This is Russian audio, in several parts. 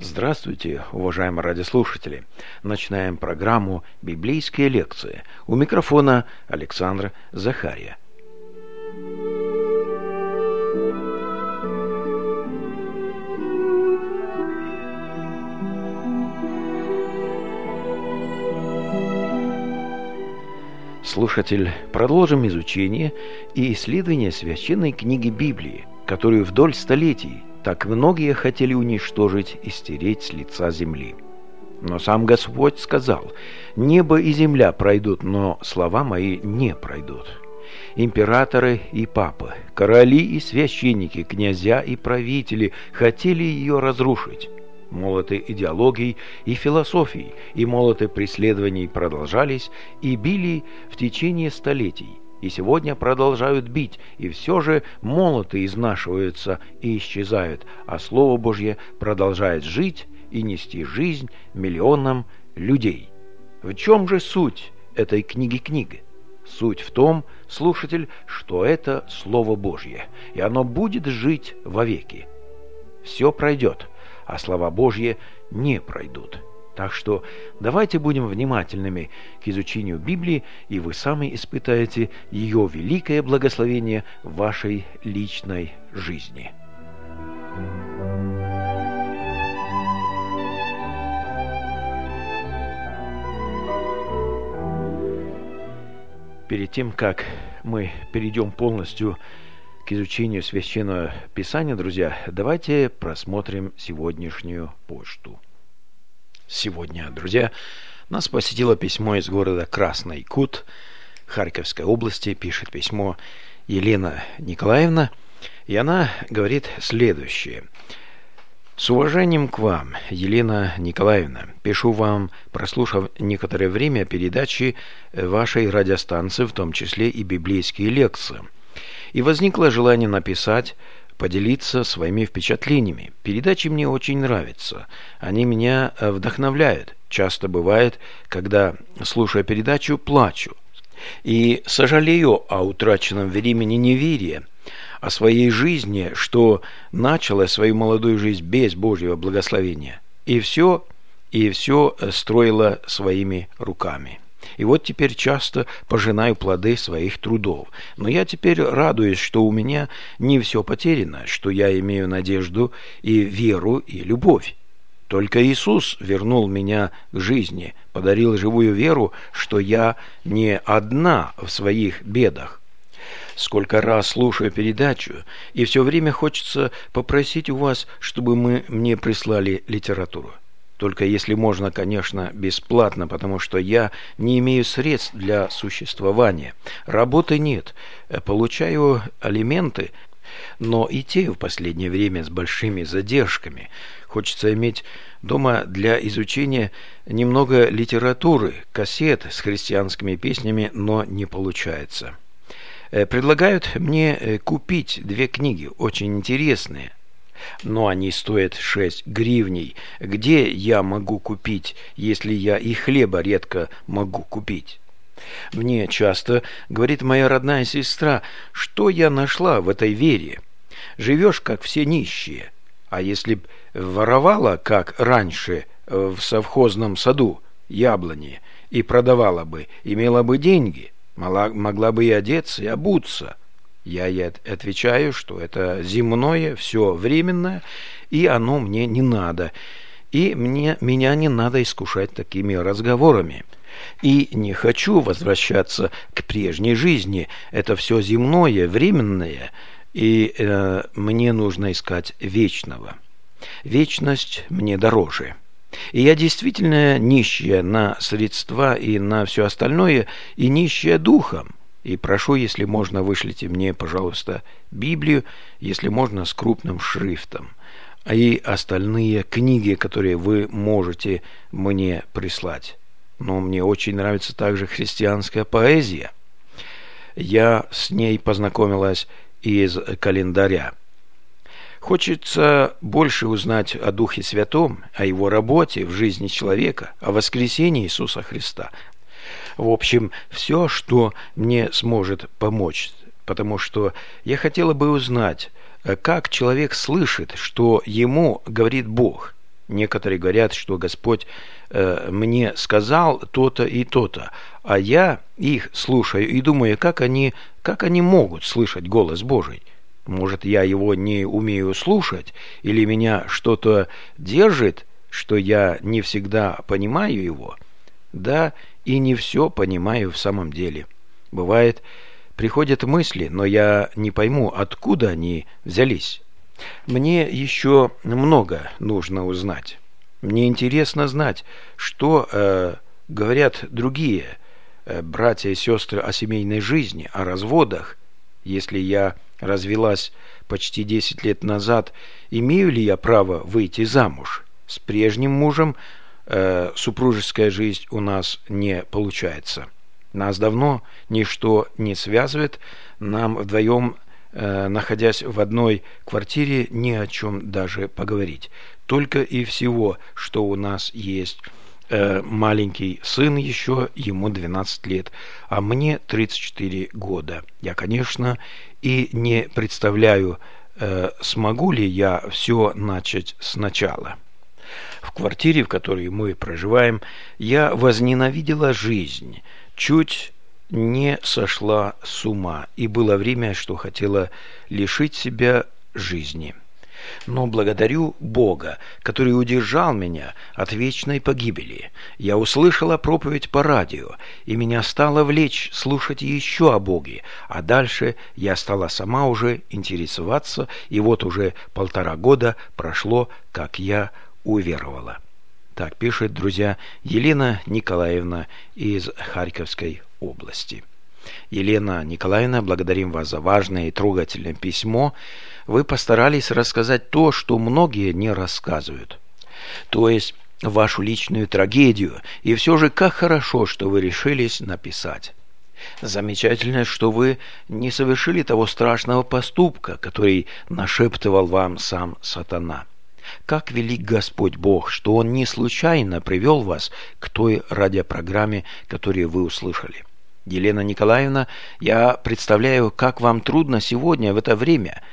Здравствуйте, уважаемые радиослушатели! Начинаем программу «Библейские лекции». У микрофона Александр Захария. Слушатель, продолжим изучение и исследование священной книги Библии, которую вдоль столетий так многие хотели уничтожить и стереть с лица земли. Но сам Господь сказал: «Небо и земля пройдут, но слова мои не пройдут». Императоры и папы, короли и священники, князья и правители хотели ее разрушить. Молоты идеологий и философий и молоты преследований продолжались и били в течение столетий. И сегодня продолжают бить, и все же молоты изнашиваются и исчезают, а Слово Божье продолжает жить и нести жизнь миллионам людей. В чем же суть этой книги? Суть в том, слушатель, что это Слово Божье, и оно будет жить вовеки. Все пройдет, а слова Божьи не пройдут. Так что давайте будем внимательными к изучению Библии, и вы сами испытаете ее великое благословение в вашей личной жизни. Перед тем, как мы перейдем полностью к изучению Священного Писания, друзья, давайте просмотрим сегодняшнюю почту. Сегодня, друзья, нас посетило письмо из города Красный Кут Харьковской области. Пишет письмо Елена Николаевна, и она говорит следующее. «С уважением к вам, Елена Николаевна, пишу вам, прослушав некоторое время передачи вашей радиостанции, в том числе и библейские лекции. И возникло желание написать, поделиться своими впечатлениями. Передачи мне очень нравятся. Они меня вдохновляют. Часто бывает, когда, слушая передачу, плачу. И сожалею о утраченном времени неверия, о своей жизни, что начала свою молодую жизнь без Божьего благословения. И все строила своими руками. И вот теперь часто пожинаю плоды своих трудов. Но я теперь радуюсь, что у меня не все потеряно, что я имею надежду и веру, и любовь. Только Иисус вернул меня к жизни, подарил живую веру, что я не одна в своих бедах. Сколько раз слушаю передачу, и все время хочется попросить у вас, чтобы мне прислали литературу. Только если можно, конечно, бесплатно, потому что я не имею средств для существования. Работы нет, получаю алименты, но и те в последнее время с большими задержками. Хочется иметь дома для изучения немного литературы, кассет с христианскими песнями, но не получается. Предлагают мне купить 2 книги, очень интересные. Но они стоят 6 гривней. Где я могу купить, если я и хлеба редко могу купить? Мне часто говорит моя родная сестра, что я нашла в этой вере. Живешь, как все нищие. А если б воровала, как раньше в совхозном саду, яблони, и продавала бы, имела бы деньги, могла бы и одеться, и обуться. Я ей отвечаю, что это земное, все временное, и оно мне не надо. И меня не надо искушать такими разговорами. И не хочу возвращаться к прежней жизни. Это все земное, временное, и мне нужно искать вечного. Вечность мне дороже. И я действительно нищая на средства и на все остальное, и нищая духом. И прошу, если можно, вышлите мне, пожалуйста, Библию, если можно, с крупным шрифтом, и остальные книги, которые вы можете мне прислать. Но мне очень нравится также христианская поэзия. Я с ней познакомилась из календаря. Хочется больше узнать о Духе Святом, о Его работе в жизни человека, о воскресении Иисуса Христа. В общем, все, что мне сможет помочь, потому что я хотела бы узнать, как человек слышит, что ему говорит Бог. Некоторые говорят, что Господь мне сказал то-то и то-то, а я их слушаю и думаю, как они могут слышать голос Божий. Может, я его не умею слушать, или меня что-то держит, что я не всегда понимаю его? Да, и не все понимаю в самом деле. Бывает, приходят мысли, но я не пойму, откуда они взялись. Мне еще много нужно узнать. Мне интересно знать, что говорят другие братья и сестры о семейной жизни, о разводах. Если я развелась почти 10 лет назад, имею ли я право выйти замуж? С прежним мужем супружеская жизнь у нас не получается. Нас давно ничто не связывает, нам вдвоем, находясь в одной квартире, ни о чем даже поговорить. Только и всего, что у нас есть маленький сын еще, ему 12 лет, а мне 34 года. Я, конечно, и не представляю, смогу ли я все начать сначала. В квартире, в которой мы проживаем, я возненавидела жизнь, чуть не сошла с ума, и было время, что хотела лишить себя жизни. Но благодарю Бога, который удержал меня от вечной погибели. Я услышала проповедь по радио, и меня стало влечь слушать еще о Боге, а дальше я стала сама уже интересоваться, и вот уже 1,5 года прошло, как я уверовала. Так пишет, друзья, Елена Николаевна из Харьковской области. Елена Николаевна, благодарим вас за важное и трогательное письмо. Вы постарались рассказать то, что многие не рассказывают. То есть вашу личную трагедию. И все же как хорошо, что вы решились написать. Замечательно, что вы не совершили того страшного поступка, который нашептывал вам сам сатана. Как велик Господь Бог, что Он не случайно привел вас к той радиопрограмме, которую вы услышали. Елена Николаевна, я представляю, как вам трудно сегодня в это время,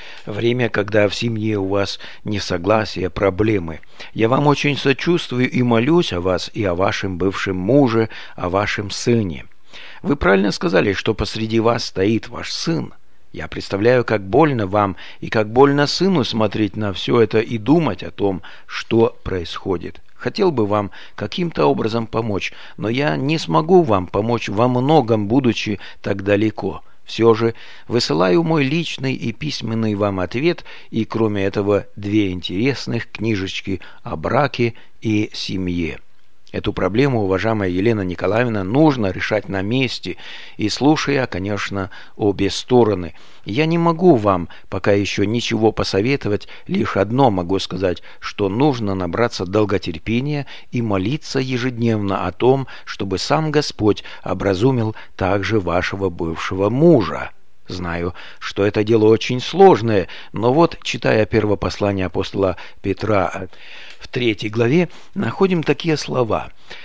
когда в семье у вас несогласия, проблемы. Я вам очень сочувствую и молюсь о вас и о вашем бывшем муже, о вашем сыне. Вы правильно сказали, что посреди вас стоит ваш сын. Я представляю, как больно вам и как больно сыну смотреть на все это и думать о том, что происходит. Хотел бы вам каким-то образом помочь, но я не смогу вам помочь во многом, будучи так далеко. Все же высылаю мой личный и письменный вам ответ, и кроме этого 2 интересных книжечки о браке и семье. Эту проблему, уважаемая Елена Николаевна, нужно решать на месте, и слушая, конечно, обе стороны. Я не могу вам пока еще ничего посоветовать, лишь одно могу сказать, что нужно набраться долготерпения и молиться ежедневно о том, чтобы сам Господь образумил также вашего бывшего мужа. Знаю, что это дело очень сложное, но вот, читая первое послание апостола Петра в 3 главе, находим такие слова: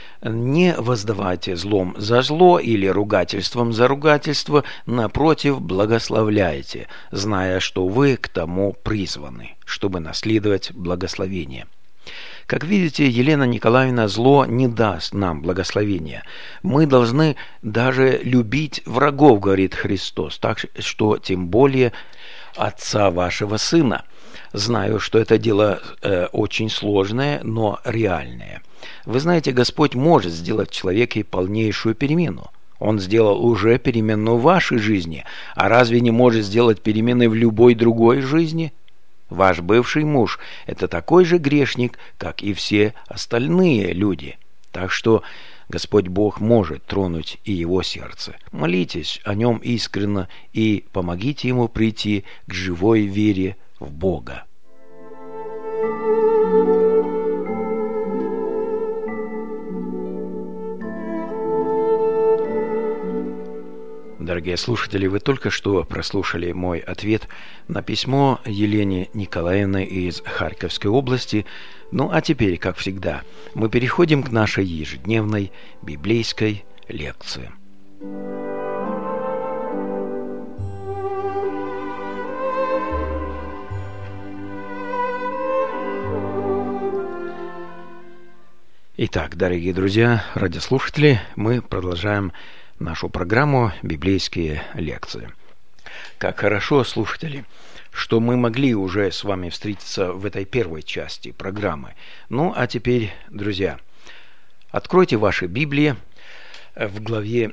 «Не воздавайте злом за зло или ругательством за ругательство, напротив, благословляйте, зная, что вы к тому призваны, чтобы наследовать благословение». Как видите, Елена Николаевна, зло не даст нам благословения. Мы должны даже любить врагов, говорит Христос, так что тем более отца вашего сына. Знаю, что это дело очень сложное, но реальное. Вы знаете, Господь может сделать в человеке полнейшую перемену. Он сделал уже перемену в вашей жизни, а разве не может сделать перемены в любой другой жизни? Ваш бывший муж – это такой же грешник, как и все остальные люди. Так что Господь Бог может тронуть и его сердце. Молитесь о нем искренне и помогите ему прийти к живой вере в Бога. Дорогие слушатели, вы только что прослушали мой ответ на письмо Елене Николаевны из Харьковской области. Ну а теперь, как всегда, мы переходим к нашей ежедневной библейской лекции. Итак, дорогие друзья, радиослушатели, мы продолжаем нашу программу «Библейские лекции». Как хорошо, слушатели, что мы могли уже с вами встретиться в этой первой части программы. Ну, а теперь, друзья, откройте ваши Библии в главе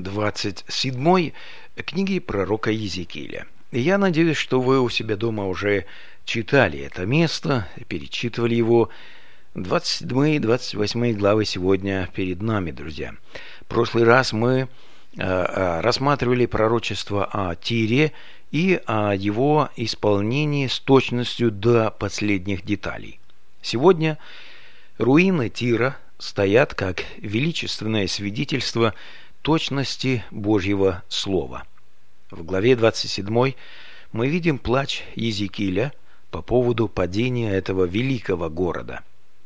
27 книги пророка Иезекииля. Я надеюсь, что вы у себя дома уже читали это место, перечитывали его. 27 и 28 главы сегодня перед нами, друзья. В прошлый раз мы рассматривали пророчество о Тире и о его исполнении с точностью до последних деталей. Сегодня руины Тира стоят как величественное свидетельство точности Божьего Слова. В главе 27 мы видим плач Иезекииля по поводу падения этого великого города.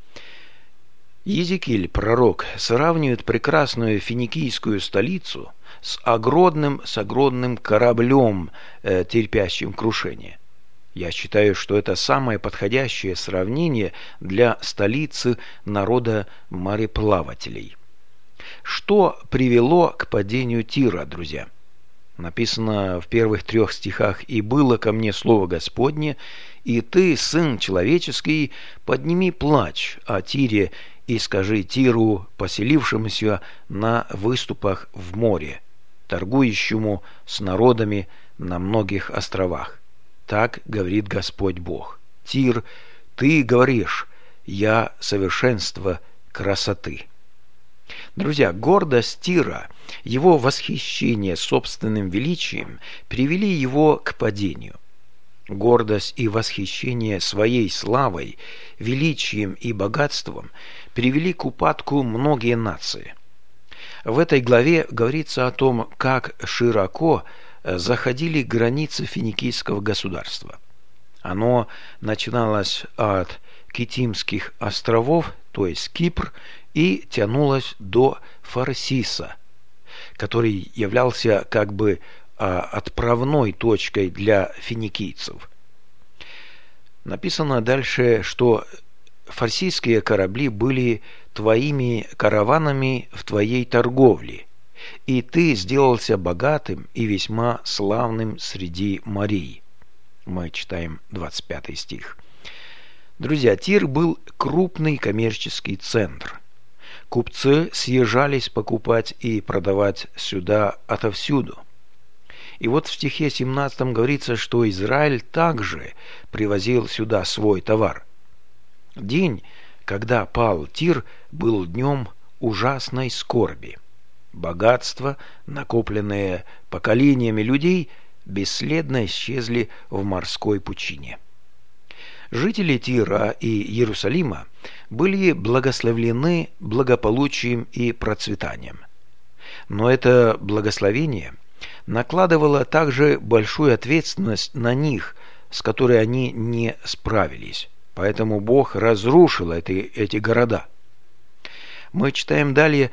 Иезекииль, пророк, сравнивает прекрасную финикийскую столицу с огромным кораблем, терпящим крушение. Я считаю, что это самое подходящее сравнение для столицы народа мореплавателей. Что привело к падению Тира, друзья? Написано в первых 3 стихах: «И было ко мне слово Господне, и ты, сын человеческий, подними плач о Тире, и скажи Тиру, поселившемуся на выступах в море, торгующему с народами на многих островах. Так говорит Господь Бог. Тир, ты говоришь, я совершенство красоты». Друзья, гордость Тира, его восхищение собственным величием привели его к падению. Гордость и восхищение своей славой, величием и богатством привели к упадку многие нации. В этой главе говорится о том, как широко заходили границы финикийского государства. Оно начиналось от Китимских островов, то есть Кипр, и тянулось до Фарсиса, который являлся как бы отправной точкой для финикийцев. Написано дальше, что фарсийские корабли были твоими караванами в твоей торговле, и ты сделался богатым и весьма славным среди морей. Мы читаем 25 стих. Друзья, Тир был крупный коммерческий центр. Купцы съезжались покупать и продавать сюда отовсюду. И вот в стихе 17 говорится, что Израиль также привозил сюда свой товар. День, когда пал Тир, был днем ужасной скорби. Богатства, накопленные поколениями людей, бесследно исчезли в морской пучине. Жители Тира и Иерусалима были благословлены благополучием и процветанием. Но это благословение накладывало также большую ответственность на них, с которой они не справились. Поэтому Бог разрушил эти города. Мы читаем далее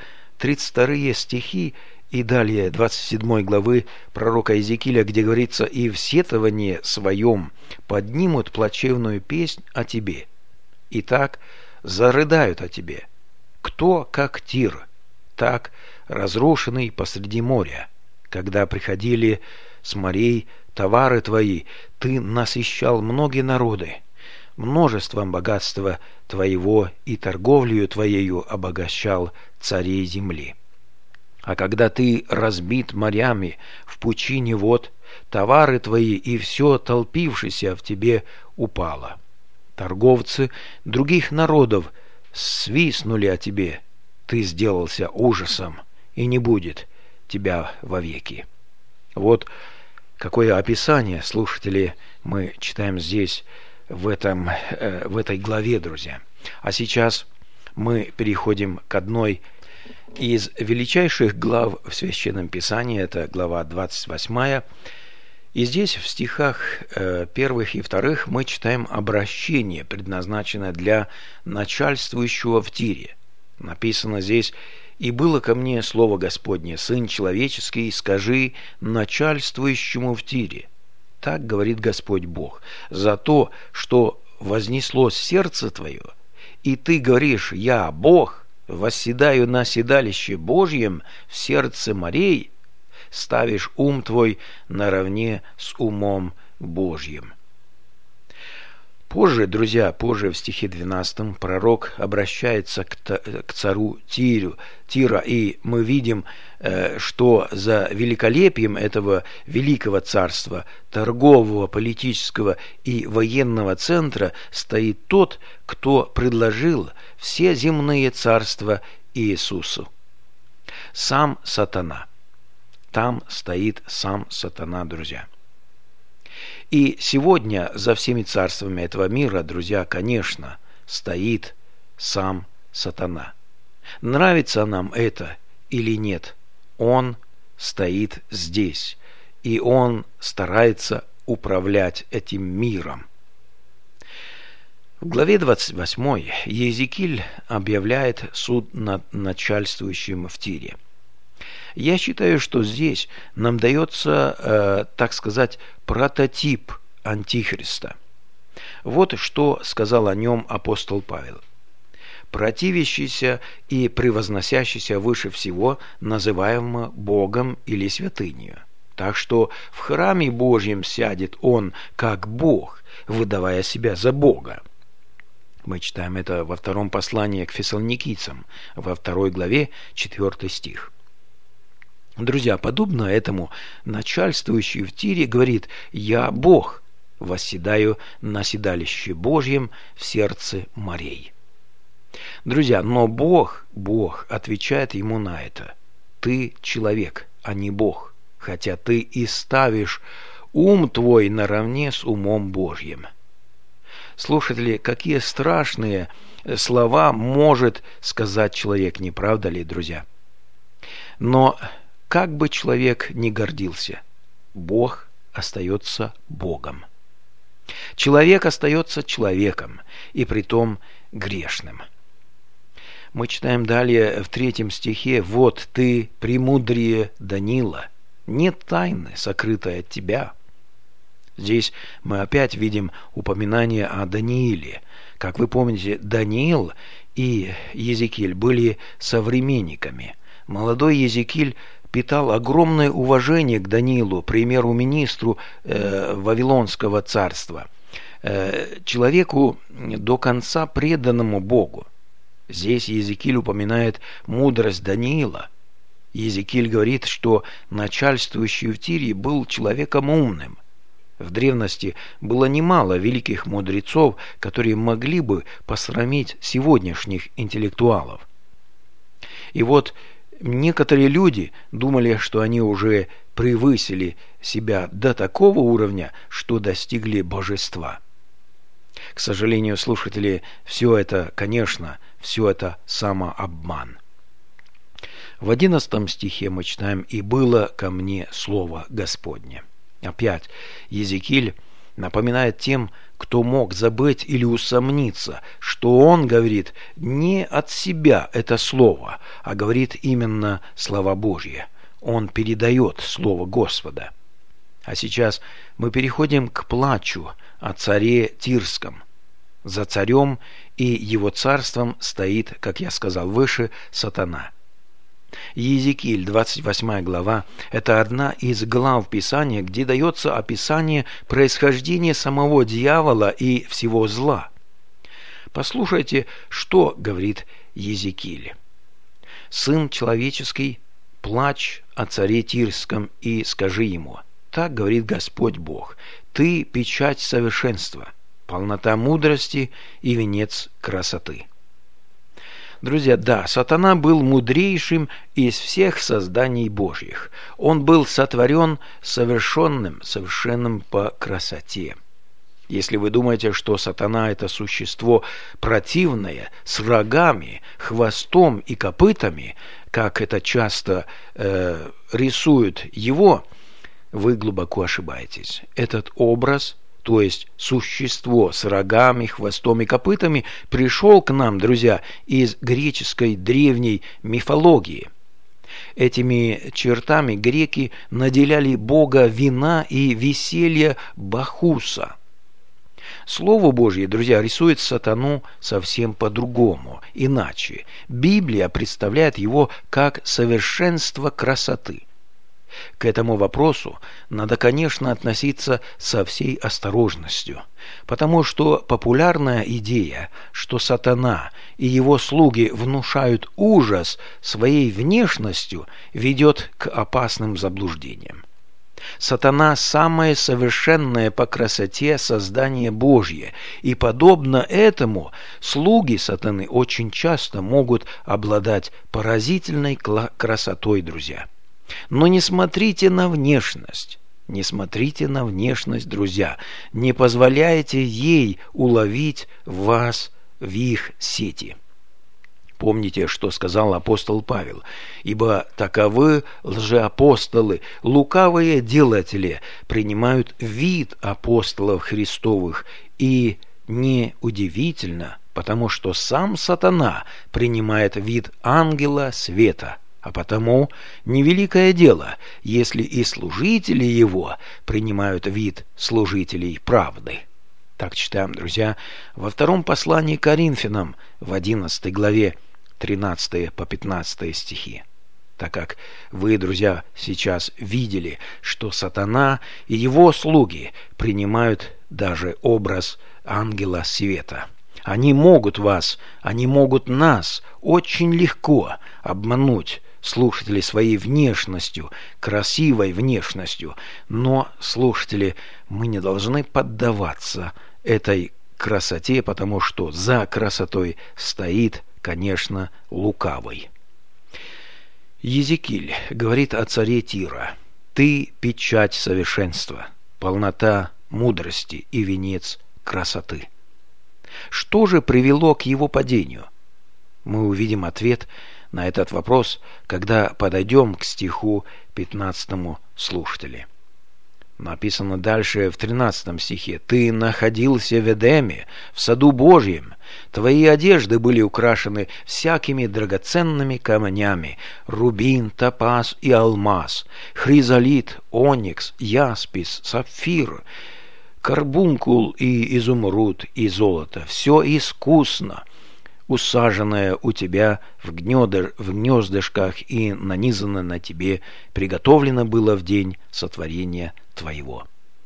32 стихи и далее 27 главы пророка Иезекииля, где говорится: «И в сетовании своем поднимут плачевную песнь о тебе, и так зарыдают о тебе. Кто, как Тир, так разрушенный посреди моря? Когда приходили с морей товары твои, ты насыщал многие народы, множеством богатства твоего и торговлею твоею обогащал царей земли. А когда ты разбит морями в пучине вод, товары твои и все толпившееся в тебе упало. Торговцы других народов свистнули о тебе, ты сделался ужасом, и не будет тебя вовеки». Вот какое описание, слушатели, мы читаем здесь, в этой главе, друзья. А сейчас мы переходим к одной из величайших глав в Священном Писании, это глава 28. И здесь в стихах 1 и 2 мы читаем обращение, предназначенное для начальствующего в Тире. Написано здесь: «И было ко мне слово Господне, сын человеческий, скажи начальствующему в Тире, так говорит Господь Бог, за то, что вознеслось сердце твое, и ты говоришь: я Бог, восседаю на седалище Божьем в сердце морей, ставишь ум твой наравне с умом Божьим. Позже, друзья, в стихе 12 пророк обращается к царю Тира, и мы видим, что за великолепием этого великого царства, торгового, политического и военного центра стоит тот, кто предложил все земные царства Иисусу. Сам сатана. Там стоит сам сатана, друзья. И сегодня за всеми царствами этого мира, друзья, конечно, стоит сам сатана. Нравится нам это или нет, он стоит здесь, и он старается управлять этим миром. В главе 28 Иезекииль объявляет суд над начальствующим в Тире. Я считаю, что здесь нам дается, так сказать, прототип Антихриста. Вот что сказал о нем апостол Павел. «Противящийся и превозносящийся выше всего, называемо Богом или святынею. Так что в храме Божьем сядет он, как Бог, выдавая себя за Бога». Мы читаем это во втором послании к фессалоникийцам, во 2 главе, 4 стих. Друзья, подобно этому начальствующий в Тире говорит: «Я Бог, восседаю на седалище Божьем в сердце морей». Друзья, но Бог отвечает ему на это: «Ты человек, а не Бог, хотя ты и ставишь ум твой наравне с умом Божьим». Слушатели, какие страшные слова может сказать человек, не правда ли, друзья? Но как бы человек ни гордился, Бог остается Богом. Человек остается человеком, и притом грешным. Мы читаем далее в 3 стихе: «Вот ты премудрее Даниила, нет тайны, сокрытой от тебя». Здесь мы опять видим упоминание о Данииле. Как вы помните, Даниил и Иезекииль были современниками. Молодой Иезекииль питал огромное уважение к Даниилу, премьер-министру Вавилонского царства, человеку до конца преданному Богу. Здесь Иезекииль упоминает мудрость Даниила. Иезекииль говорит, что начальствующий в Тире был человеком умным. В древности было немало великих мудрецов, которые могли бы посрамить сегодняшних интеллектуалов. И вот некоторые люди думали, что они уже превысили себя до такого уровня, что достигли божества. К сожалению, слушатели, все это самообман. В 11 стихе мы читаем: «И было ко мне слово Господне». Опять Иезекииль напоминает тем, кто мог забыть или усомниться, что он говорит не от себя это слово, а говорит именно слова Божьи. Он передает слово Господа. А сейчас мы переходим к плачу о царе Тирском. За царем и его царством стоит, как я сказал выше, сатана. Иезекииль, 28 глава, это одна из глав Писания, где дается описание происхождения самого дьявола и всего зла. Послушайте, что говорит Иезекииль. «Сын человеческий, плачь о царе Тирском и скажи ему: так говорит Господь Бог, ты печать совершенства, полнота мудрости и венец красоты». Друзья, да, сатана был мудрейшим из всех созданий Божьих. Он был сотворен совершенным по красоте. Если вы думаете, что сатана – это существо противное, с рогами, хвостом и копытами, как это часто рисуют его, вы глубоко ошибаетесь. Этот образ, то есть существо с рогами, хвостом и копытами, пришел к нам, друзья, из греческой древней мифологии. Этими чертами греки наделяли бога вина и веселья Бахуса. Слово Божье, друзья, рисует сатану совсем по-другому, иначе. Библия представляет его как совершенство красоты. К этому вопросу надо, конечно, относиться со всей осторожностью, потому что популярная идея, что сатана и его слуги внушают ужас своей внешностью, ведет к опасным заблуждениям. Сатана – самое совершенное по красоте создание Божье, и подобно этому слуги сатаны очень часто могут обладать поразительной красотой, друзья. Но не смотрите на внешность, друзья, не позволяйте ей уловить вас в их сети. Помните, что сказал апостол Павел: «Ибо таковы лжеапостолы, лукавые делатели, принимают вид апостолов Христовых, и неудивительно, потому что сам сатана принимает вид ангела света». А потому невеликое дело, если и служители его принимают вид служителей правды. Так читаем, друзья, во втором послании к Коринфянам в 11 главе 13 по 15 стихи. Так как вы, друзья, сейчас видели, что сатана и его слуги принимают даже образ ангела света. Они могут нас очень легко обмануть, слушатели, своей внешностью, красивой внешностью. Но, слушатели, мы не должны поддаваться этой красоте, потому что за красотой стоит, конечно, лукавый. Иезекииль говорит о царе Тира: «Ты – печать совершенства, полнота мудрости и венец красоты». Что же привело к его падению? Мы увидим ответ на этот вопрос, когда подойдем к стиху 15, слушатели. Написано дальше в 13 стихе: «Ты находился в Эдеме, в саду Божьем. Твои одежды были украшены всякими драгоценными камнями: рубин, топаз и алмаз, хризолит, оникс, яспис, сапфир, карбункул и изумруд и золото. Все искусно усаженное у тебя в гнездышках и нанизано на тебе, приготовлено было в день сотворения твоего».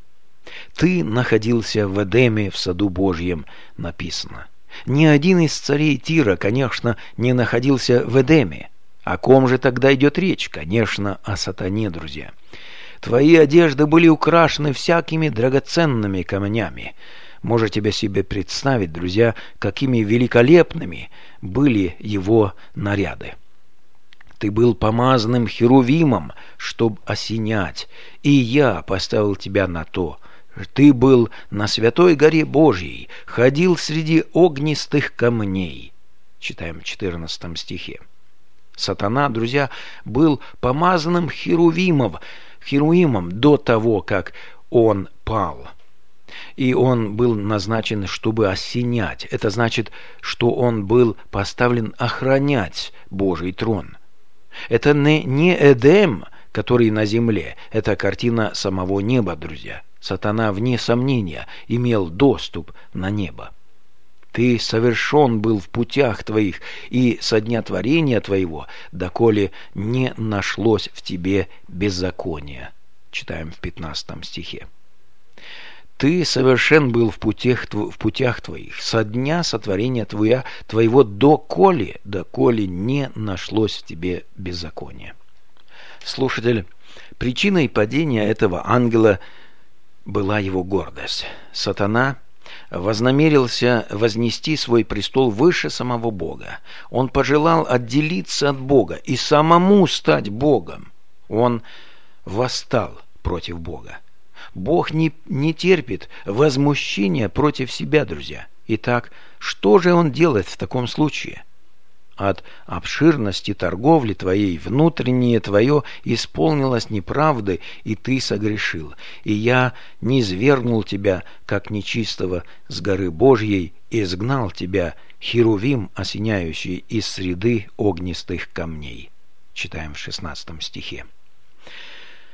«Ты находился в Эдеме, в саду Божьем», написано. Ни один из царей Тира, конечно, не находился в Эдеме. О ком же тогда идет речь? Конечно, о сатане, друзья. «Твои одежды были украшены всякими драгоценными камнями». Можете себе представить, друзья, какими великолепными были его наряды. «Ты был помазанным херувимом, чтоб осенять, и я поставил тебя на то. Ты был на святой горе Божьей, ходил среди огнистых камней». Читаем в 14 стихе. Сатана, друзья, был помазанным херувимом до того, как он пал. И он был назначен, чтобы осенять. Это значит, что он был поставлен охранять Божий трон. Это не Эдем, который на земле. Это картина самого неба, друзья. Сатана, вне сомнения, имел доступ на небо. «Ты совершен был в путях твоих, и со дня творения твоего, доколе не нашлось в тебе беззакония». Читаем в 15 стихе. «Ты совершен был в путях твоих, со дня сотворения твоего, доколе не нашлось в тебе беззакония». Слушатель, причиной падения этого ангела была его гордость. Сатана вознамерился вознести свой престол выше самого Бога. Он пожелал отделиться от Бога и самому стать Богом. Он восстал против Бога. Бог не терпит возмущения против себя, друзья. Итак, что же он делает в таком случае? «От обширности торговли твоей внутреннее твое исполнилось неправды, и ты согрешил. И я низвергнул тебя, как нечистого, с горы Божьей, и изгнал тебя, херувим, осеняющий из среды огнистых камней». Читаем в 16 стихе.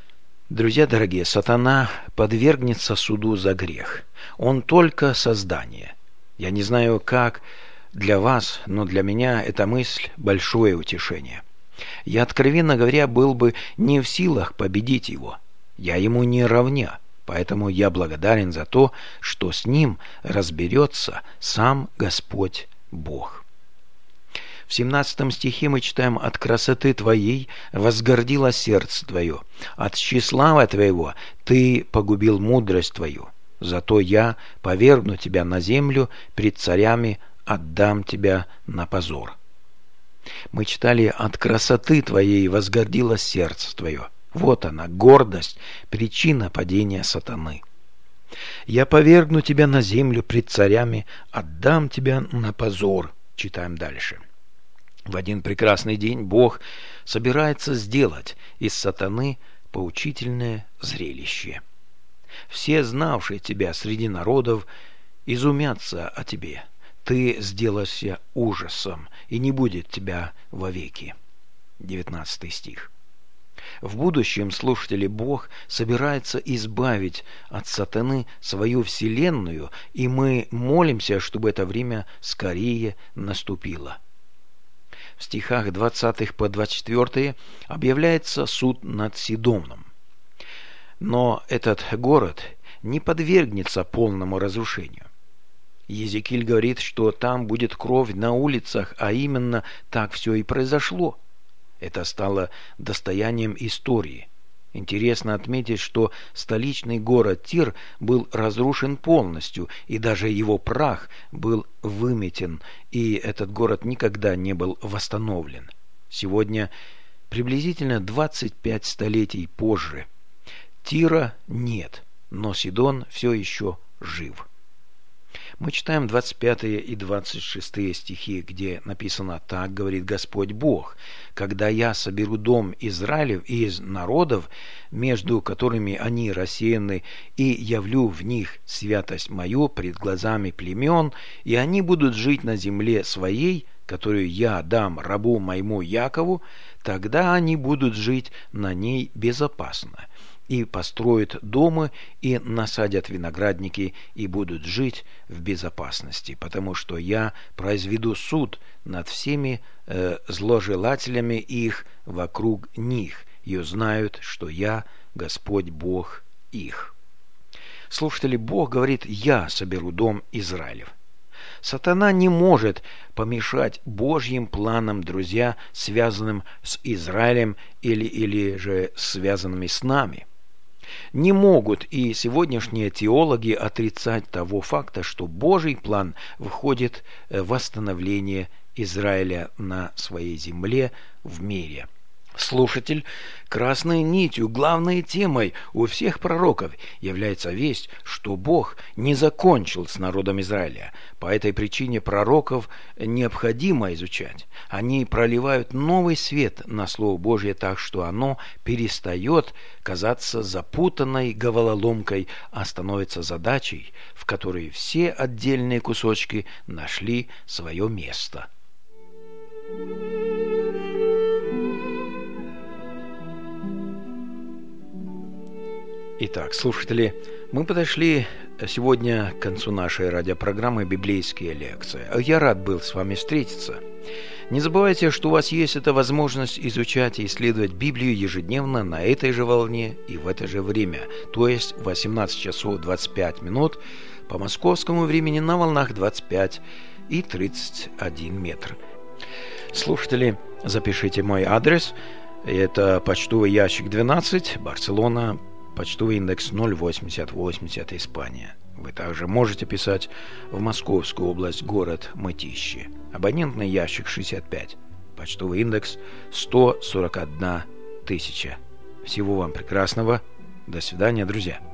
Друзья дорогие, сатана подвергнется суду за грех. Он только создание. Я не знаю, как для вас, но для меня эта мысль – большое утешение. Я, откровенно говоря, был бы не в силах победить его. Я ему не равня, поэтому я благодарен за то, что с ним разберется сам Господь Бог. В 17 стихе мы читаем: «От красоты твоей возгордило сердце твое, от тщеславия твоего ты погубил мудрость твою. Зато я повергну тебя на землю, пред царями отдам тебя на позор». Мы читали: «От красоты твоей возгордило сердце твое». Вот она, гордость, причина падения сатаны. «Я повергну тебя на землю пред царями, отдам тебя на позор». Читаем дальше. В один прекрасный день Бог собирается сделать из сатаны поучительное зрелище. Все, знавшие тебя среди народов, изумятся о тебе. Ты сделаешься ужасом, и не будет тебя вовеки. 19 стих. В будущем, слушатели, Бог собирается избавить от сатаны свою вселенную, и мы молимся, чтобы это время скорее наступило. В стихах 20 по 24 объявляется суд над Сидомом. Но этот город не подвергнется полному разрушению. Иезекииль говорит, что там будет кровь на улицах, а именно так все и произошло. Это стало достоянием истории. Интересно отметить, что столичный город Тир был разрушен полностью, и даже его прах был выметен, и этот город никогда не был восстановлен. Сегодня, приблизительно 25 столетий позже, Тира нет, но Сидон все еще жив. Мы читаем 25 и 26 стихи, где написано: «Так говорит Господь Бог, когда я соберу дом Израилев из народов, между которыми они рассеяны, и явлю в них святость мою пред глазами племен, и они будут жить на земле своей, которую я дам рабу моему Якову, тогда они будут жить на ней безопасно, и построят дома, и насадят виноградники, и будут жить в безопасности, потому что я произведу суд над всеми зложелателями их вокруг них, и узнают, что я Господь Бог их». Слушатели, Бог говорит: «Я соберу дом Израилев». Сатана не может помешать Божьим планам, друзья, связанным с Израилем или же связанными с нами. Не могут и сегодняшние теологи отрицать того факта, что Божий план входит в восстановление Израиля на своей земле в мире. Слушатель, красной нитью, главной темой у всех пророков является весть, что Бог не закончил с народом Израиля. По этой причине пророков необходимо изучать. Они проливают новый свет на Слово Божье так, что оно перестает казаться запутанной головоломкой, а становится задачей, в которой все отдельные кусочки нашли свое место. Итак, слушатели, мы подошли сегодня к концу нашей радиопрограммы «Библейские лекции». Я рад был с вами встретиться. Не забывайте, что у вас есть эта возможность изучать и исследовать Библию ежедневно на этой же волне и в это же время, то есть в 18 часов 25 минут по московскому времени на волнах 25 и 31 метр. Слушатели, запишите мой адрес. Это почтовый ящик 12, Барселона, почтовый индекс 08080, Испания. Вы также можете писать в Московскую область, город Мытищи. Абонентный ящик 65, почтовый индекс 141 000. Всего вам прекрасного. До свидания, друзья.